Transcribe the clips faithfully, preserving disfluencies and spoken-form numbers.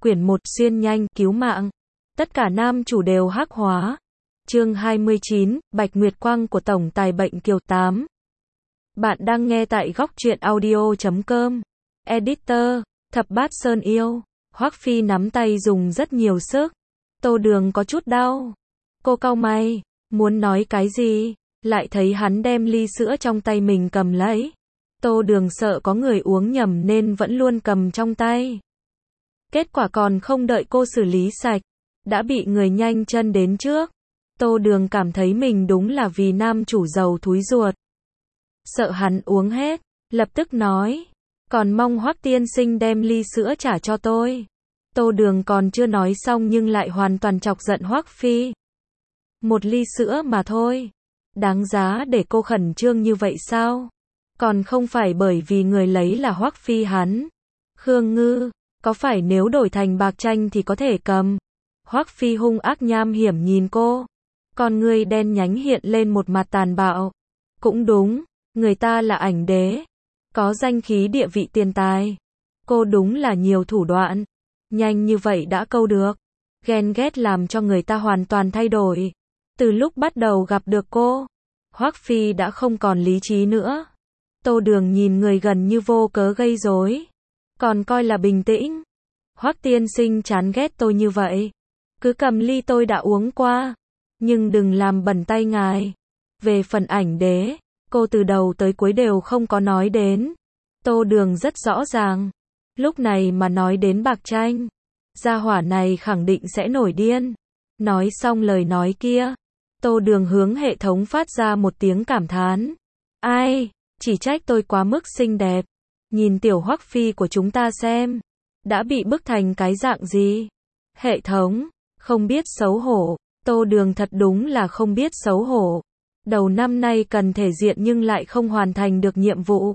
Quyển một xuyên nhanh, cứu mạng. Tất cả nam chủ đều hắc hóa. Chương hai mươi chín, Bạch Nguyệt Quang của Tổng Tài Bệnh Kiều tám. Bạn đang nghe tại góc truyện audio chấm com. Editor, Thập Bát Sơn Yêu. Hoắc Phi nắm tay dùng rất nhiều sức. Tô Đường có chút đau. Cô cau mày, muốn nói cái gì, lại thấy hắn đem ly sữa trong tay mình cầm lấy. Tô Đường sợ có người uống nhầm nên vẫn luôn cầm trong tay. Kết quả còn không đợi cô xử lý sạch, đã bị người nhanh chân đến trước. Tô Đường cảm thấy mình đúng là vì nam chủ giàu thúi ruột. Sợ hắn uống hết, lập tức nói, còn mong Hoắc tiên sinh đem ly sữa trả cho tôi. Tô Đường còn chưa nói xong nhưng lại hoàn toàn chọc giận Hoắc Phi. Một ly sữa mà thôi, đáng giá để cô khẩn trương như vậy sao? Còn không phải bởi vì người lấy là Hoắc Phi hắn. Khương Ngư, có phải nếu đổi thành bạc tranh thì có thể cầm? Hoắc Phi hung ác nham hiểm nhìn cô. Con ngươi đen nhánh hiện lên một mặt tàn bạo. Cũng đúng, người ta là ảnh đế. Có danh khí địa vị tiền tài. Cô đúng là nhiều thủ đoạn. Nhanh như vậy đã câu được. Ghen ghét làm cho người ta hoàn toàn thay đổi. Từ lúc bắt đầu gặp được cô, Hoắc Phi đã không còn lý trí nữa. Tô Đường nhìn người gần như vô cớ gây rối, còn coi là bình tĩnh. Hoắc tiên sinh chán ghét tôi như vậy, cứ cầm ly tôi đã uống qua, nhưng đừng làm bẩn tay ngài. Về phần ảnh đế, cô từ đầu tới cuối đều không có nói đến. Tô Đường rất rõ ràng, lúc này mà nói đến bạc tranh, gia hỏa này khẳng định sẽ nổi điên. Nói xong lời nói kia, Tô Đường hướng hệ thống phát ra một tiếng cảm thán. Ai, chỉ trách tôi quá mức xinh đẹp. Nhìn tiểu Hoắc Phi của chúng ta xem, đã bị bức thành cái dạng gì? Hệ thống, không biết xấu hổ. Tô Đường thật đúng là không biết xấu hổ. Đầu năm nay cần thể diện nhưng lại không hoàn thành được nhiệm vụ.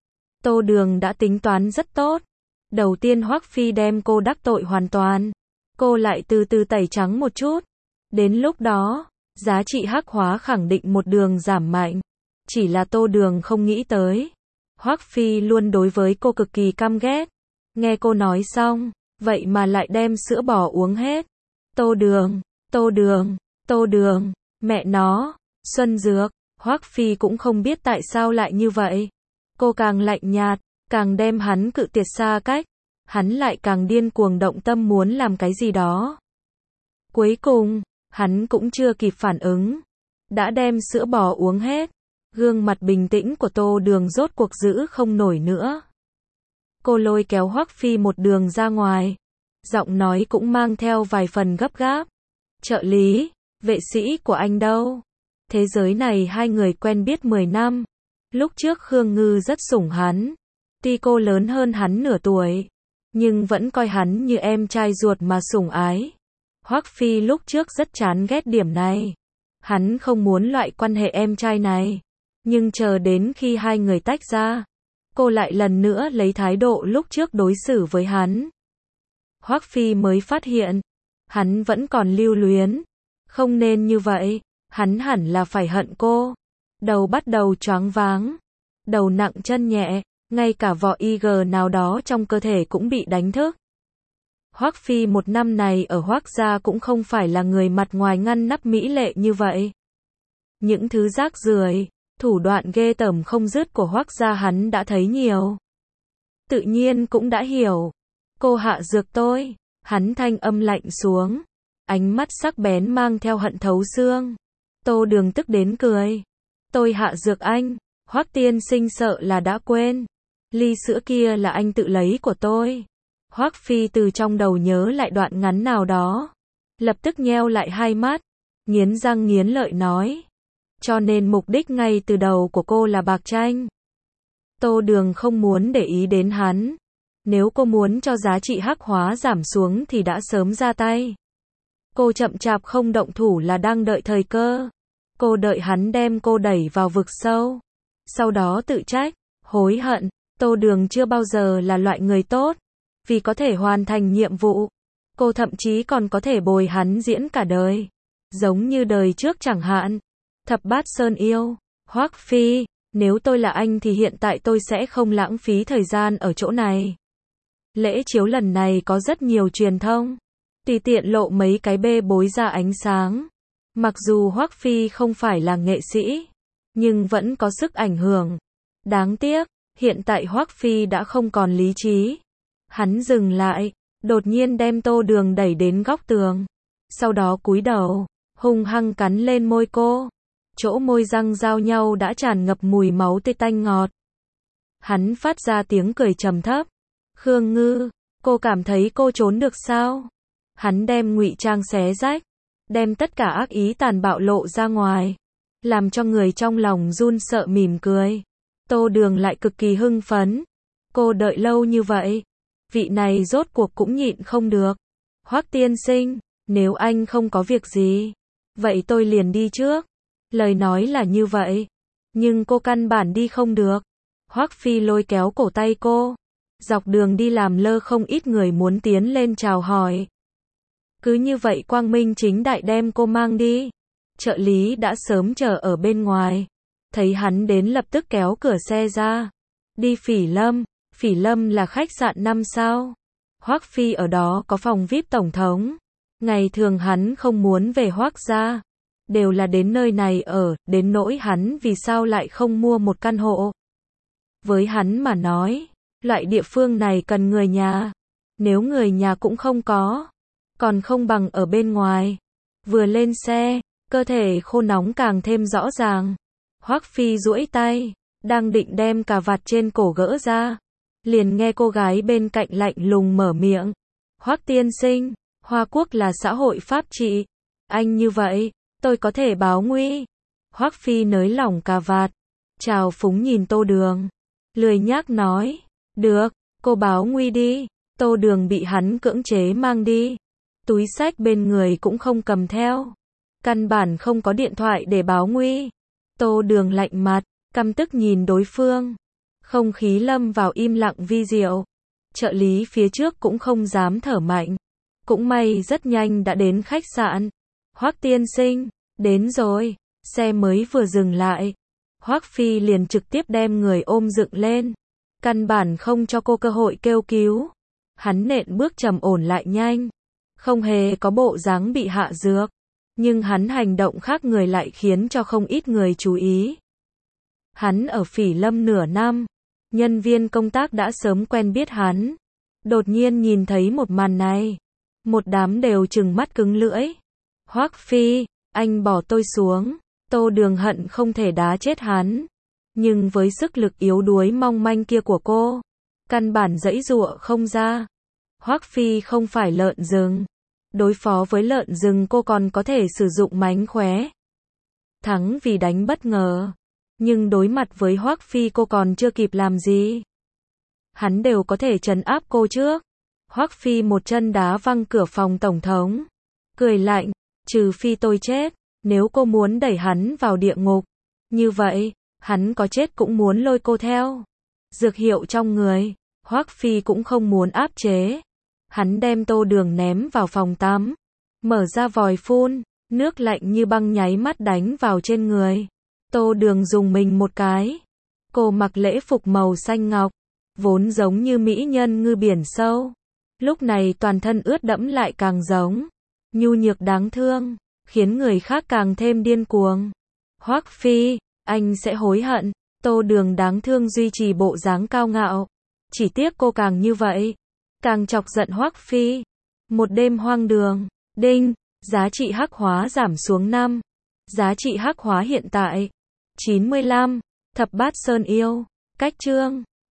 Tô Đường đã tính toán rất tốt. Đầu tiên Hoắc Phi đem cô đắc tội hoàn toàn. Cô lại từ từ tẩy trắng một chút. Đến lúc đó, giá trị hắc hóa khẳng định một đường giảm mạnh. Chỉ là Tô Đường không nghĩ tới. Hoắc Phi luôn đối với cô cực kỳ căm ghét. Nghe cô nói xong, vậy mà lại đem sữa bò uống hết. Tô Đường, Tô Đường, Tô Đường, mẹ nó, Xuân Dược. Hoắc Phi cũng không biết tại sao lại như vậy. Cô càng lạnh nhạt, càng đem hắn cự tuyệt xa cách. Hắn lại càng điên cuồng động tâm muốn làm cái gì đó. Cuối cùng, hắn cũng chưa kịp phản ứng, đã đem sữa bò uống hết. Gương mặt bình tĩnh của Tô Đường rốt cuộc giữ không nổi nữa. Cô lôi kéo Hoắc Phi một đường ra ngoài. Giọng nói cũng mang theo vài phần gấp gáp. Trợ lý, vệ sĩ của anh đâu? Thế giới này hai người quen biết mười năm. Lúc trước Khương Ngư rất sủng hắn. Tuy cô lớn hơn hắn nửa tuổi, nhưng vẫn coi hắn như em trai ruột mà sủng ái. Hoắc Phi lúc trước rất chán ghét điểm này. Hắn không muốn loại quan hệ em trai này. Nhưng chờ đến khi hai người tách ra, cô lại lần nữa lấy thái độ lúc trước đối xử với hắn. Hoắc Phi mới phát hiện, hắn vẫn còn lưu luyến. Không nên như vậy, hắn hẳn là phải hận cô. Đầu bắt đầu choáng váng, đầu nặng chân nhẹ, ngay cả vỏ i giê nào đó trong cơ thể cũng bị đánh thức. Hoắc Phi một năm này ở Hoắc gia cũng không phải là người mặt ngoài ngăn nắp mỹ lệ như vậy. Những thứ rác rưởi, thủ đoạn ghê tởm không dứt của Hoắc gia hắn đã thấy nhiều. Tự nhiên cũng đã hiểu. Cô hạ dược tôi. Hắn thanh âm lạnh xuống. Ánh mắt sắc bén mang theo hận thấu xương. Tô Đường tức đến cười. Tôi hạ dược anh. Hoắc tiên sinh sợ là đã quên. Ly sữa kia là anh tự lấy của tôi. Hoắc Phi từ trong đầu nhớ lại đoạn ngắn nào đó. Lập tức nheo lại hai mắt. Nghiến răng nghiến lợi nói. Cho nên mục đích ngay từ đầu của cô là bạc tranh. Tô Đường không muốn để ý đến hắn. Nếu cô muốn cho giá trị hắc hóa giảm xuống thì đã sớm ra tay. Cô chậm chạp không động thủ là đang đợi thời cơ. Cô đợi hắn đem cô đẩy vào vực sâu. Sau đó tự trách, hối hận. Tô Đường chưa bao giờ là loại người tốt. Vì có thể hoàn thành nhiệm vụ, cô thậm chí còn có thể bồi hắn diễn cả đời. Giống như đời trước chẳng hạn. Thập Bát Sơn Yêu. Hoắc Phi, nếu tôi là anh thì hiện tại tôi sẽ không lãng phí thời gian ở chỗ này. Lễ chiếu lần này có rất nhiều truyền thông, tùy tiện lộ mấy cái bê bối ra ánh sáng. Mặc dù Hoắc Phi không phải là nghệ sĩ, nhưng vẫn có sức ảnh hưởng. Đáng tiếc, hiện tại Hoắc Phi đã không còn lý trí. Hắn dừng lại, đột nhiên đem Tô Đường đẩy đến góc tường. Sau đó cúi đầu, hung hăng cắn lên môi cô. Chỗ môi răng giao nhau đã tràn ngập mùi máu tươi tanh ngọt. Hắn phát ra tiếng cười trầm thấp. Khương Ngư, cô cảm thấy cô trốn được sao? Hắn đem ngụy trang xé rách, đem tất cả ác ý tàn bạo lộ ra ngoài, làm cho người trong lòng run sợ mỉm cười. Tô Đường lại cực kỳ hưng phấn. Cô đợi lâu như vậy, vị này rốt cuộc cũng nhịn không được. Hoắc tiên sinh, nếu anh không có việc gì, vậy tôi liền đi trước. Lời nói là như vậy, nhưng cô căn bản đi không được. Hoắc Phi lôi kéo cổ tay cô. Dọc đường đi làm lơ không ít người muốn tiến lên chào hỏi. Cứ như vậy quang minh chính đại đem cô mang đi. Trợ lý đã sớm chờ ở bên ngoài. Thấy hắn đến lập tức kéo cửa xe ra. Đi Phỉ Lâm. Phỉ Lâm là khách sạn năm sao. Hoắc Phi ở đó có phòng vi ai pi tổng thống. Ngày thường hắn không muốn về Hoắc gia. Đều là đến nơi này ở, đến nỗi hắn vì sao lại không mua một căn hộ. Với hắn mà nói, loại địa phương này cần người nhà. Nếu người nhà cũng không có, còn không bằng ở bên ngoài. Vừa lên xe, cơ thể khô nóng càng thêm rõ ràng. Hoắc Phi duỗi tay, đang định đem cà vạt trên cổ gỡ ra. Liền nghe cô gái bên cạnh lạnh lùng mở miệng. Hoắc tiên sinh, Hoa Quốc là xã hội pháp trị. Anh như vậy, tôi có thể báo nguy. Hoắc Phi nới lỏng cà vạt, chào phúng nhìn Tô Đường. Lười nhác nói, được, cô báo nguy đi. Tô Đường bị hắn cưỡng chế mang đi. Túi xách bên người cũng không cầm theo. Căn bản không có điện thoại để báo nguy. Tô Đường lạnh mặt, căm tức nhìn đối phương. Không khí lâm vào im lặng vi diệu. Trợ lý phía trước cũng không dám thở mạnh. Cũng may rất nhanh đã đến khách sạn. Hoắc tiên sinh, đến rồi. Xe mới vừa dừng lại. Hoắc Phi liền trực tiếp đem người ôm dựng lên. Căn bản không cho cô cơ hội kêu cứu. Hắn nện bước trầm ổn lại nhanh. Không hề có bộ dáng bị hạ dược. Nhưng hắn hành động khác người lại khiến cho không ít người chú ý. Hắn ở Phỉ Lâm nửa năm. Nhân viên công tác đã sớm quen biết hắn. Đột nhiên nhìn thấy một màn này. Một đám đều trừng mắt cứng lưỡi. Hoắc Phi, anh bỏ tôi xuống. Tô Đường hận không thể đá chết hắn. Nhưng với sức lực yếu đuối mong manh kia của cô, căn bản giãy giụa không ra. Hoắc Phi không phải lợn rừng. Đối phó với lợn rừng cô còn có thể sử dụng mánh khóe. Thắng vì đánh bất ngờ. Nhưng đối mặt với Hoắc Phi cô còn chưa kịp làm gì. Hắn đều có thể trấn áp cô trước. Hoắc Phi một chân đá văng cửa phòng tổng thống. Cười lạnh, trừ phi tôi chết, nếu cô muốn đẩy hắn vào địa ngục. Như vậy, hắn có chết cũng muốn lôi cô theo. Dược hiệu trong người, Hoắc Phi cũng không muốn áp chế. Hắn đem Tô Đường ném vào phòng tắm. Mở ra vòi phun, nước lạnh như băng nháy mắt đánh vào trên người. Tô Đường dùng mình một cái. Cô mặc lễ phục màu xanh ngọc, vốn giống như mỹ nhân ngư biển sâu. Lúc này toàn thân ướt đẫm lại càng giống nhu nhược đáng thương, khiến người khác càng thêm điên cuồng. Hoắc Phi, anh sẽ hối hận. Tô Đường đáng thương duy trì bộ dáng cao ngạo. Chỉ tiếc cô càng như vậy, càng chọc giận Hoắc Phi. Một đêm hoang đường. Đinh, giá trị hắc hóa giảm xuống năm. Giá trị hắc hóa hiện tại chín mươi lăm. Thập bát sơn yêu. Cách chương